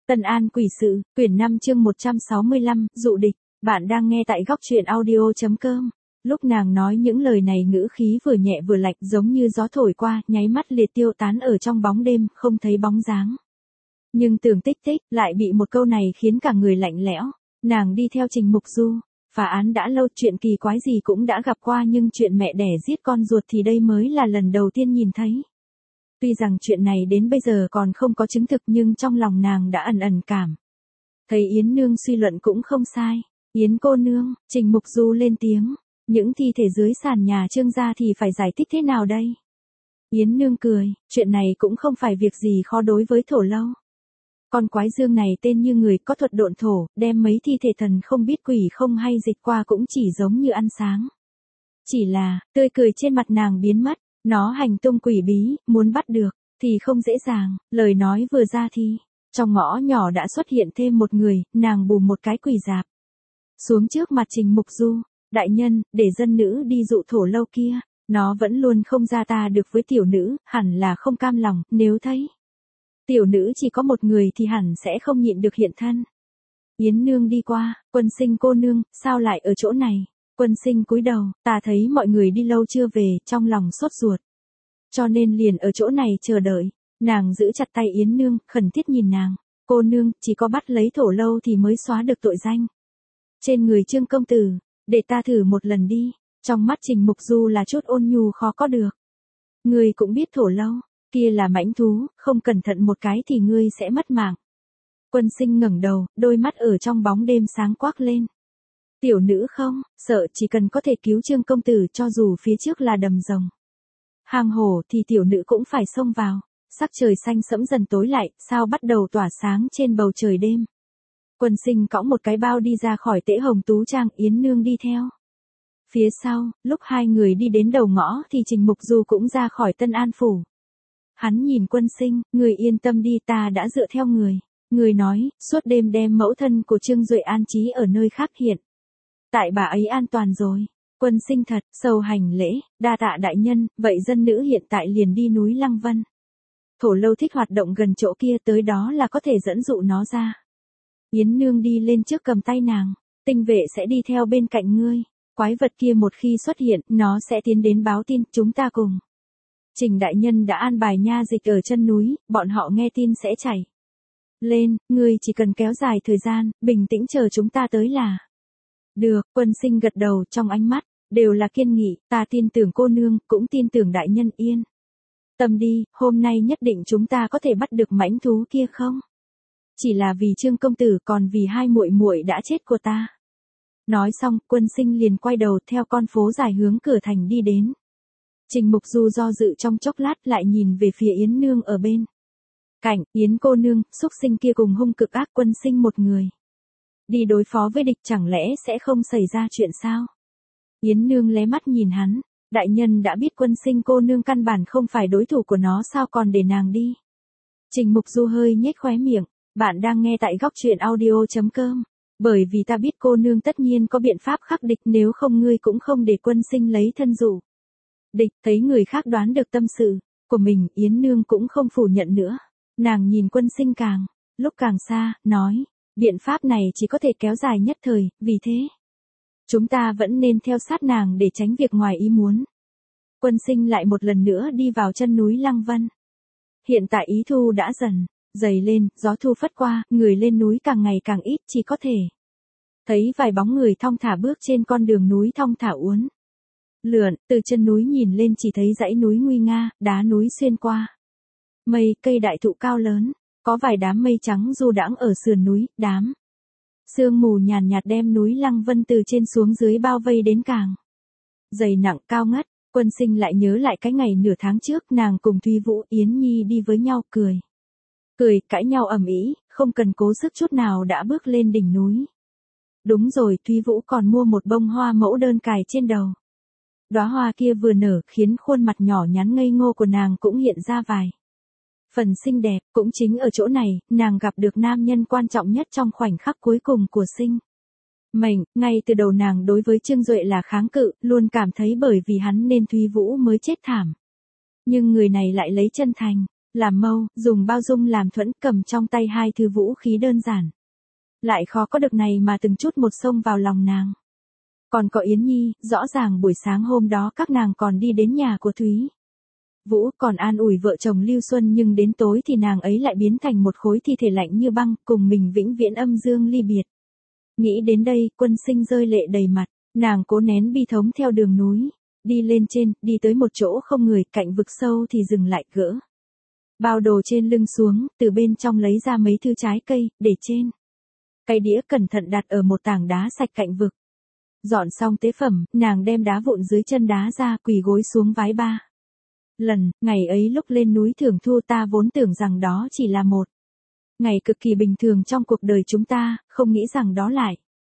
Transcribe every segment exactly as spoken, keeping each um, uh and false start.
Tân An Quỷ Sự, quyển năm chương một trăm sáu mươi lăm, dụ địch. Bạn đang nghe tại góc truyện audio chấm com. Lúc nàng nói những lời này ngữ khí vừa nhẹ vừa lạnh giống như gió thổi qua, nháy mắt liệt tiêu tán ở trong bóng đêm, không thấy bóng dáng. Nhưng tưởng tích tích, lại bị một câu này khiến cả người lạnh lẽo. Nàng đi theo Trình Mục Du. Phá án đã lâu, chuyện kỳ quái gì cũng đã gặp qua, nhưng chuyện mẹ đẻ giết con ruột thì đây mới là lần đầu tiên nhìn thấy. Tuy rằng chuyện này đến bây giờ còn không có chứng thực, nhưng trong lòng nàng đã ẩn ẩn cảm. Thấy Yến Nương suy luận cũng không sai. Yến cô nương, Trình Mục Du lên tiếng. Những thi thể dưới sàn nhà Trương gia thì phải giải thích thế nào đây? Yến Nương cười, chuyện này cũng không phải việc gì khó đối với Thổ Lâu. Con quái dương này tên như người, có thuật độn thổ, đem mấy thi thể thần không biết quỷ không hay dịch qua cũng chỉ giống như ăn sáng. Chỉ là, tươi cười trên mặt nàng biến mất, nó hành tung quỷ bí, muốn bắt được, thì không dễ dàng, lời nói vừa ra thì, trong ngõ nhỏ đã xuất hiện thêm một người, nàng bùm một cái quỳ dạp. Xuống trước mặt Trình Mục Du, đại nhân, để dân nữ đi dụ Thổ Lâu kia, nó vẫn luôn không ra ta được với tiểu nữ, hẳn là không cam lòng, nếu thấy tiểu nữ chỉ có một người thì hẳn sẽ không nhịn được hiện thân. Yến Nương đi qua, Quân Sinh cô nương, sao lại ở chỗ này? Quân Sinh cúi đầu, ta thấy mọi người đi lâu chưa về, trong lòng sốt ruột. Cho nên liền ở chỗ này chờ đợi. Nàng giữ chặt tay Yến Nương, khẩn thiết nhìn nàng. Cô nương, chỉ có bắt lấy Thổ Lâu thì mới xóa được tội danh. Trên người Trương công tử, để ta thử một lần đi. Trong mắt Trình Mục Du là chút ôn nhu khó có được. Ngươi cũng biết Thổ Lâu, kia là mãnh thú, không cẩn thận một cái thì ngươi sẽ mất mạng. Quân Sinh ngẩng đầu, đôi mắt ở trong bóng đêm sáng quắc lên. Tiểu nữ không, sợ chỉ cần có thể cứu Trương công tử, cho dù phía trước là đầm rồng, hang hổ thì tiểu nữ cũng phải xông vào. Sắc trời xanh sẫm dần tối lại, sao bắt đầu tỏa sáng trên bầu trời đêm. Quân Sinh cõng một cái bao đi ra khỏi Tễ Hồng Tú Trang, Yến Nương đi theo. Phía sau, lúc hai người đi đến đầu ngõ thì Trình Mục Du cũng ra khỏi Tân An Phủ. Hắn nhìn Quân Sinh, người yên tâm đi, ta đã dựa theo người. Người nói, suốt đêm đem mẫu thân của Trương Duệ an trí ở nơi khác hiện. Tại bà ấy an toàn rồi. Quân Sinh thật, sâu hành lễ, đa tạ đại nhân, vậy dân nữ hiện tại liền đi núi Lăng Vân. Thổ Lâu thích hoạt động gần chỗ kia, tới đó là có thể dẫn dụ nó ra. Yến Nương đi lên trước cầm tay nàng, tinh vệ sẽ đi theo bên cạnh ngươi. Quái vật kia một khi xuất hiện, nó sẽ tiến đến báo tin, chúng ta cùng. Trình đại nhân đã an bài nha dịch ở chân núi, bọn họ nghe tin sẽ chảy lên, ngươi chỉ cần kéo dài thời gian, bình tĩnh chờ chúng ta tới là được. Quân Sinh gật đầu, trong ánh mắt đều là kiên nghị, ta tin tưởng cô nương, cũng tin tưởng đại nhân. Yên tâm đi, hôm nay nhất định chúng ta có thể bắt được mãnh thú kia không? Chỉ là vì Trương công tử, còn vì hai muội muội đã chết của ta. Nói xong, Quân Sinh liền quay đầu theo con phố dài hướng cửa thành đi đến. Trình Mục Du do dự trong chốc lát, lại nhìn về phía Yến Nương ở bên cạnh. Yến cô nương, xúc sinh kia cùng hung cực ác, Quân Sinh một người đi đối phó với địch, chẳng lẽ sẽ không xảy ra chuyện sao? Yến Nương lé mắt nhìn hắn, đại nhân đã biết Quân Sinh cô nương căn bản không phải đối thủ của nó, sao còn để nàng đi? Trình Mục Du hơi nhếch khóe miệng, bạn đang nghe tại góc truyện audio chấm com. Bởi vì ta biết cô nương tất nhiên có biện pháp khắc địch, nếu không ngươi cũng không để Quân Sinh lấy thân dụ địch. Thấy người khác đoán được tâm sự của mình, Yến Nương cũng không phủ nhận nữa. Nàng nhìn Quân Sinh càng lúc càng xa, nói, biện pháp này chỉ có thể kéo dài nhất thời, vì thế chúng ta vẫn nên theo sát nàng để tránh việc ngoài ý muốn. Quân Sinh lại một lần nữa đi vào chân núi Lăng Vân. Hiện tại ý thu đã dần dày lên, gió thu phất qua, người lên núi càng ngày càng ít, chỉ có thể thấy vài bóng người thong thả bước trên con đường núi thong thả uốn lượn. Từ chân núi nhìn lên chỉ thấy dãy núi nguy nga, đá núi xuyên qua mây, cây đại thụ cao lớn, có vài đám mây trắng du đãng ở sườn núi, đám sương mù nhàn nhạt đem núi Lăng Vân từ trên xuống dưới bao vây đến càng dày nặng cao ngất. Quân Sinh lại nhớ lại cái ngày nửa tháng trước nàng cùng Thúy Vũ, Yến Nhi đi với nhau, cười cười, cãi nhau ầm ĩ, không cần cố sức chút nào đã bước lên đỉnh núi. Đúng rồi, Thúy Vũ còn mua một bông hoa mẫu đơn cài trên đầu. Đóa hoa kia vừa nở, khiến khuôn mặt nhỏ nhắn ngây ngô của nàng cũng hiện ra vài phần xinh đẹp. Cũng chính ở chỗ này, nàng gặp được nam nhân quan trọng nhất trong khoảnh khắc cuối cùng của sinh mệnh. Ngay từ đầu nàng đối với Trương Duệ là kháng cự, luôn cảm thấy bởi vì hắn nên Thúy Vũ mới chết thảm. Nhưng người này lại lấy chân thành Làm mâu, dùng bao dung làm thuẫn, cầm trong tay hai thứ vũ khí đơn giản. Lại khó có được này mà từng chút một xông vào lòng nàng. Còn có Yến Nhi, rõ ràng buổi sáng hôm đó các nàng còn đi đến nhà của Thúy Vũ còn an ủi vợ chồng Lưu Xuân, nhưng đến tối thì nàng ấy lại biến thành một khối thi thể lạnh như băng, cùng mình vĩnh viễn âm dương ly biệt. Nghĩ đến đây, Quân Sinh rơi lệ đầy mặt, nàng cố nén bi thống theo đường núi, đi lên trên, đi tới một chỗ không người, cạnh vực sâu thì dừng lại, gỡ bao đồ trên lưng xuống, từ bên trong lấy ra mấy thứ trái cây, để trên cái đĩa cẩn thận đặt ở một tảng đá sạch cạnh vực. Dọn xong tế phẩm, nàng đem đá vụn dưới chân đá ra, quỳ gối xuống vái ba lần. Ngày ấy lúc lên núi Thưởng Thu, ta vốn tưởng rằng đó chỉ là một ngày cực kỳ bình thường trong cuộc đời chúng ta, không nghĩ rằng đó lại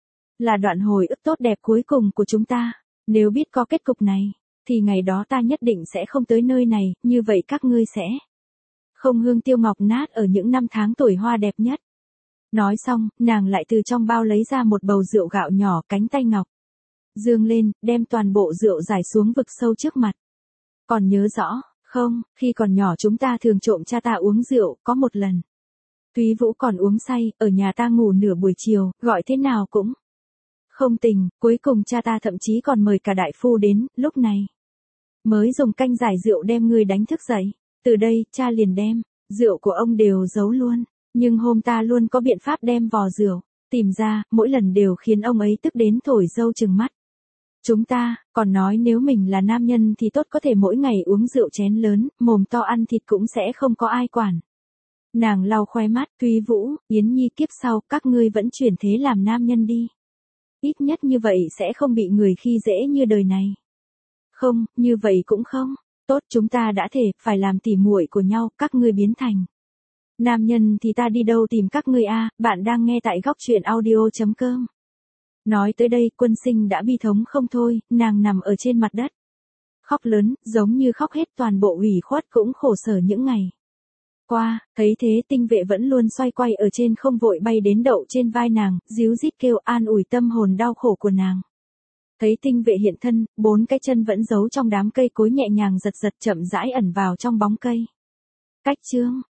là đoạn hồi ức tốt đẹp cuối cùng của chúng ta. Nếu biết có kết cục này, thì ngày đó ta nhất định sẽ không tới nơi này, như vậy các ngươi sẽ không hương tiêu ngọc nát ở những năm tháng tuổi hoa đẹp nhất. Nói xong, nàng lại từ trong bao lấy ra một bầu rượu gạo nhỏ, cánh tay ngọc dương lên, đem toàn bộ rượu rải xuống vực sâu trước mặt. Còn nhớ rõ, không, khi còn nhỏ chúng ta thường trộm cha ta uống rượu, có một lần Thúy Vũ còn uống say, ở nhà ta ngủ nửa buổi chiều, gọi thế nào cũng không tỉnh, cuối cùng cha ta thậm chí còn mời cả đại phu đến, lúc này mới dùng canh giải rượu đem ngươi đánh thức dậy. Từ đây, cha liền đem rượu của ông đều giấu luôn, nhưng hôm ta luôn có biện pháp đem vò rượu tìm ra, mỗi lần đều khiến ông ấy tức đến thổi dâu trừng mắt. Chúng ta, còn nói nếu mình là nam nhân thì tốt, có thể mỗi ngày uống rượu chén lớn, mồm to ăn thịt cũng sẽ không có ai quản. Nàng lau khóe mắt, Thúy Vũ, Yến Nhi, kiếp sau, các ngươi vẫn chuyển thế làm nam nhân đi. Ít nhất như vậy sẽ không bị người khi dễ như đời này. Không, như vậy cũng không. Tốt, chúng ta đã thể, phải làm tỉ muội của nhau, các ngươi biến thành nam nhân thì ta đi đâu tìm các ngươi a? Bạn đang nghe tại góc truyện audio chấm com. Nói tới đây, Quân Sinh đã bi thống không thôi, nàng nằm ở trên mặt đất khóc lớn, giống như khóc hết toàn bộ ủy khuất cũng khổ sở những ngày qua. Thấy thế, Tinh Vệ vẫn luôn xoay quay ở trên không vội bay đến đậu trên vai nàng, díu dít kêu an ủi tâm hồn đau khổ của nàng. Thấy Tinh Vệ hiện thân, bốn cái chân vẫn giấu trong đám cây cối nhẹ nhàng giật giật chậm rãi ẩn vào trong bóng cây. Cách chương